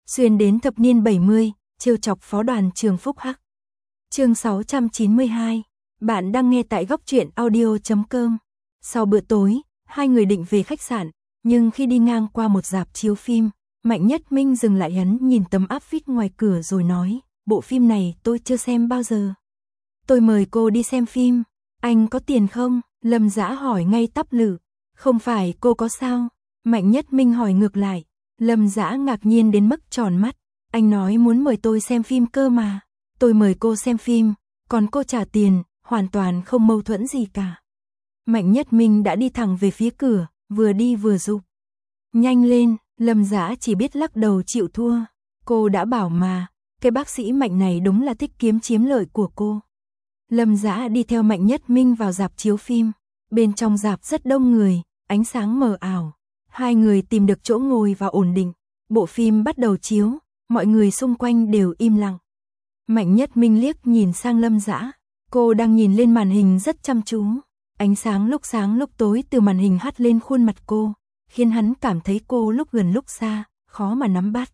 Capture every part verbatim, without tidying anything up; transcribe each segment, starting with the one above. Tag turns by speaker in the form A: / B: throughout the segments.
A: xuyên đến thập niên bảy mươi, trêu chọc phó đoàn trường Phúc Hắc. Chương sáu trăm chín mươi hai, bạn đang nghe tại góc truyện audio chấm com. Sau bữa tối, hai người định về khách sạn, nhưng khi đi ngang qua một rạp chiếu phim, Mạnh Nhất Minh dừng lại, hắn nhìn tấm áp phích ngoài cửa rồi nói, bộ phim này tôi chưa xem bao giờ. Tôi mời cô đi xem phim, anh có tiền không? Lâm Dã hỏi ngay tắp lự. Không phải cô có sao? Mạnh Nhất Minh hỏi ngược lại. Lâm Dã ngạc nhiên đến mức tròn mắt. Anh nói muốn mời tôi xem phim cơ mà. Tôi mời cô xem phim, còn cô trả tiền, hoàn toàn không mâu thuẫn gì cả. Mạnh Nhất Minh đã đi thẳng về phía cửa, vừa đi vừa giục. Nhanh lên, Lâm Dã chỉ biết lắc đầu chịu thua. Cô đã bảo mà, cái bác sĩ Mạnh này đúng là thích kiếm chiếm lợi của cô. Lâm Dã đi theo Mạnh Nhất Minh vào rạp chiếu phim. Bên trong rạp rất đông người, ánh sáng mờ ảo. Hai người tìm được chỗ ngồi và ổn định. Bộ phim bắt đầu chiếu, mọi người xung quanh đều im lặng. Mạnh Nhất Minh liếc nhìn sang Lâm Dã. Cô đang nhìn lên màn hình rất chăm chú. Ánh sáng lúc sáng lúc tối từ màn hình hắt lên khuôn mặt cô, khiến hắn cảm thấy cô lúc gần lúc xa, khó mà nắm bắt.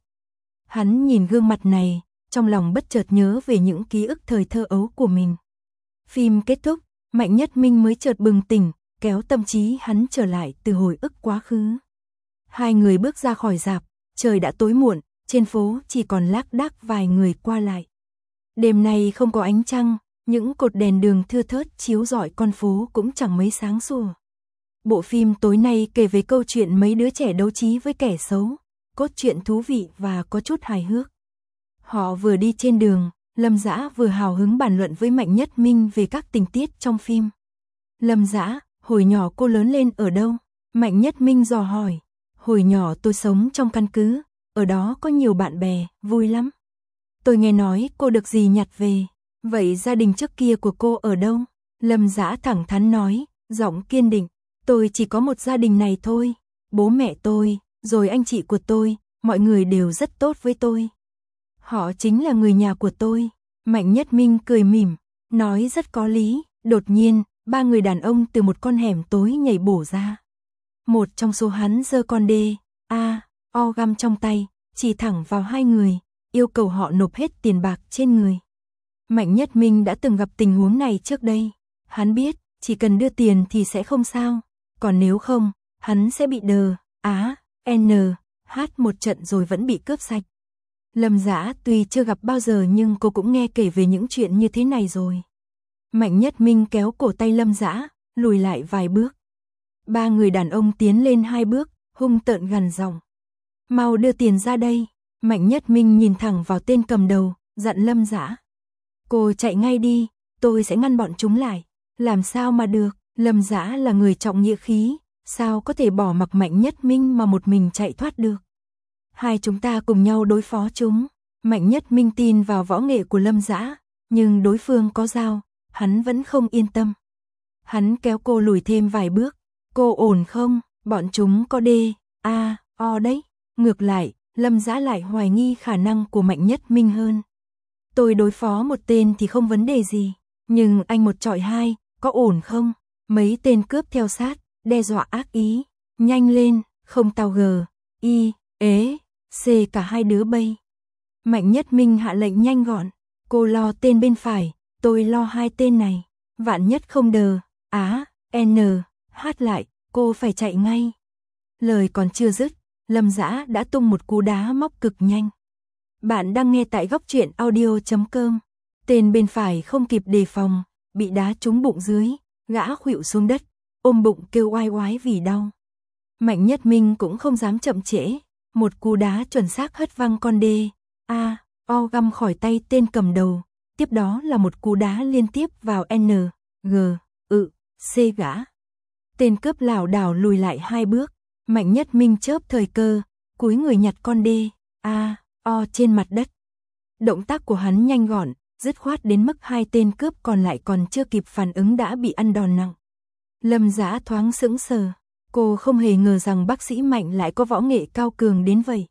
A: Hắn nhìn gương mặt này, trong lòng bất chợt nhớ về những ký ức thời thơ ấu của mình. Phim kết thúc, Mạnh Nhất Minh mới chợt bừng tỉnh, kéo tâm trí hắn trở lại từ hồi ức quá khứ. Hai người bước ra khỏi rạp, trời đã tối muộn, trên phố chỉ còn lác đác vài người qua lại. Đêm nay không có ánh trăng, những cột đèn đường thưa thớt chiếu rọi con phố cũng chẳng mấy sáng sủa. Bộ phim tối nay kể về câu chuyện mấy đứa trẻ đấu trí với kẻ xấu, cốt truyện thú vị và có chút hài hước. Họ vừa đi trên đường, Lâm Dã vừa hào hứng bàn luận với Mạnh Nhất Minh về các tình tiết trong phim. Lâm Dã, hồi nhỏ cô lớn lên ở đâu? Mạnh Nhất Minh dò hỏi. Hồi nhỏ tôi sống trong căn cứ, ở đó có nhiều bạn bè, vui lắm. Tôi nghe nói cô được dì nhặt về. Vậy gia đình trước kia của cô ở đâu? Lâm Dã thẳng thắn nói, giọng kiên định. Tôi chỉ có một gia đình này thôi. Bố mẹ tôi, rồi anh chị của tôi, mọi người đều rất tốt với tôi. Họ chính là người nhà của tôi. Mạnh Nhất Minh cười mỉm, nói rất có lý. Đột nhiên, ba người đàn ông từ một con hẻm tối nhảy bổ ra. Một trong số hắn giơ con đê, a, o găm trong tay, chỉ thẳng vào hai người, yêu cầu họ nộp hết tiền bạc trên người. Mạnh Nhất Minh đã từng gặp tình huống này trước đây. Hắn biết, chỉ cần đưa tiền thì sẽ không sao. Còn nếu không, hắn sẽ bị đờ, á, n, hát một trận rồi vẫn bị cướp sạch. Lâm Dã tuy chưa gặp bao giờ nhưng cô cũng nghe kể về những chuyện như thế này rồi. Mạnh Nhất Minh kéo cổ tay Lâm Dã, lùi lại vài bước. Ba người đàn ông tiến lên hai bước, hung tợn gằn giọng. Mau đưa tiền ra đây. Mạnh Nhất Minh nhìn thẳng vào tên cầm đầu, dặn Lâm Dã. Cô chạy ngay đi, tôi sẽ ngăn bọn chúng lại. Làm sao mà được, Lâm Dã là người trọng nghĩa khí, sao có thể bỏ mặc Mạnh Nhất Minh mà một mình chạy thoát được. Hai chúng ta cùng nhau đối phó chúng. Mạnh Nhất Minh tin vào võ nghệ của Lâm Dã, nhưng đối phương có dao, hắn vẫn không yên tâm. Hắn kéo cô lùi thêm vài bước. Cô ổn không? Bọn chúng có đê, a, o đấy. Ngược lại, Lâm Dã lại hoài nghi khả năng của Mạnh Nhất Minh hơn. Tôi đối phó một tên thì không vấn đề gì, nhưng anh một chọi hai, có ổn không? Mấy tên cướp theo sát, đe dọa ác ý. Nhanh lên, không tao gờ, y, ế, c cả hai đứa bay. Mạnh Nhất Minh hạ lệnh nhanh gọn. Cô lo tên bên phải, tôi lo hai tên này. Vạn nhất không đờ, á, n, hát lại, cô phải chạy ngay. Lời còn chưa dứt, Lâm Dã đã tung một cú đá móc cực nhanh. Bạn đang nghe tại góc truyện audio chấm com. Tên bên phải không kịp đề phòng, bị đá trúng bụng dưới, gã khuỵu xuống đất, ôm bụng kêu oai oái vì đau. Mạnh Nhất Minh cũng không dám chậm trễ, một cú đá chuẩn xác hất văng con đê, a, o găm khỏi tay tên cầm đầu, tiếp đó là một cú đá liên tiếp vào n, g, ự, c gã. Tên cướp lảo đảo lùi lại hai bước, Mạnh Nhất Minh chớp thời cơ, cúi người nhặt con đê, a, o trên mặt đất. Động tác của hắn nhanh gọn, dứt khoát đến mức hai tên cướp còn lại còn chưa kịp phản ứng đã bị ăn đòn nặng. Lâm Dã thoáng sững sờ, cô không hề ngờ rằng bác sĩ Mạnh lại có võ nghệ cao cường đến vậy.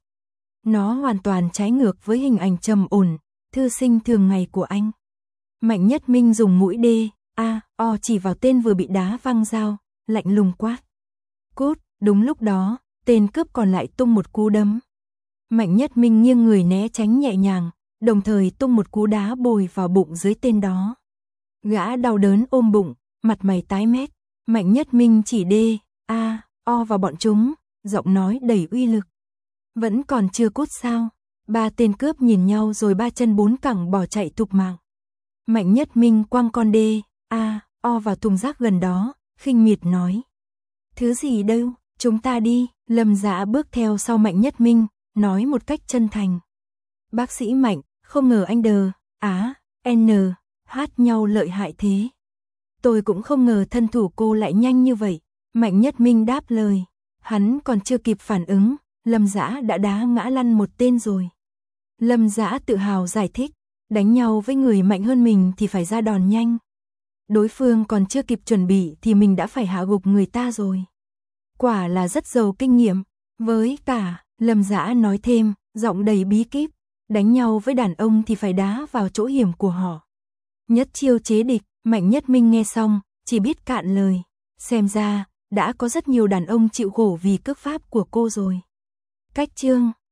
A: Nó hoàn toàn trái ngược với hình ảnh trầm ổn, thư sinh thường ngày của anh. Mạnh Nhất Minh dùng mũi đê, a, o chỉ vào tên vừa bị đá văng dao, lạnh lùng quát. Cút, đúng lúc đó, tên cướp còn lại tung một cú đấm. Mạnh Nhất Minh nghiêng người né tránh nhẹ nhàng, đồng thời tung một cú đá bồi vào bụng dưới tên đó. Gã đau đớn ôm bụng, mặt mày tái mét. Mạnh Nhất Minh chỉ đê, a, o vào bọn chúng, giọng nói đầy uy lực. Vẫn còn chưa cút sao? Ba tên cướp nhìn nhau rồi ba chân bốn cẳng bỏ chạy thục mạng. Mạnh Nhất Minh quăng con đê, a, o vào thùng rác gần đó, khinh miệt nói. Thứ gì đâu, chúng ta đi. Lâm Dã bước theo sau Mạnh Nhất Minh, nói một cách chân thành. Bác sĩ Mạnh, không ngờ anh đờ, á, n, hát nhau lợi hại thế. Tôi cũng không ngờ thân thủ cô lại nhanh như vậy. Mạnh Nhất Minh đáp lời. Hắn còn chưa kịp phản ứng, Lâm Dã đã đá ngã lăn một tên rồi. Lâm Dã tự hào giải thích, đánh nhau với người mạnh hơn mình thì phải ra đòn nhanh. Đối phương còn chưa kịp chuẩn bị thì mình đã phải hạ gục người ta rồi. Quả là rất giàu kinh nghiệm. Với cả, Lâm Dã nói thêm, giọng đầy bí kíp, đánh nhau với đàn ông thì phải đá vào chỗ hiểm của họ. Nhất chiêu chế địch. Mạnh Nhất Minh nghe xong, chỉ biết cạn lời. Xem ra, đã có rất nhiều đàn ông chịu khổ vì cước pháp của cô rồi. Cách chương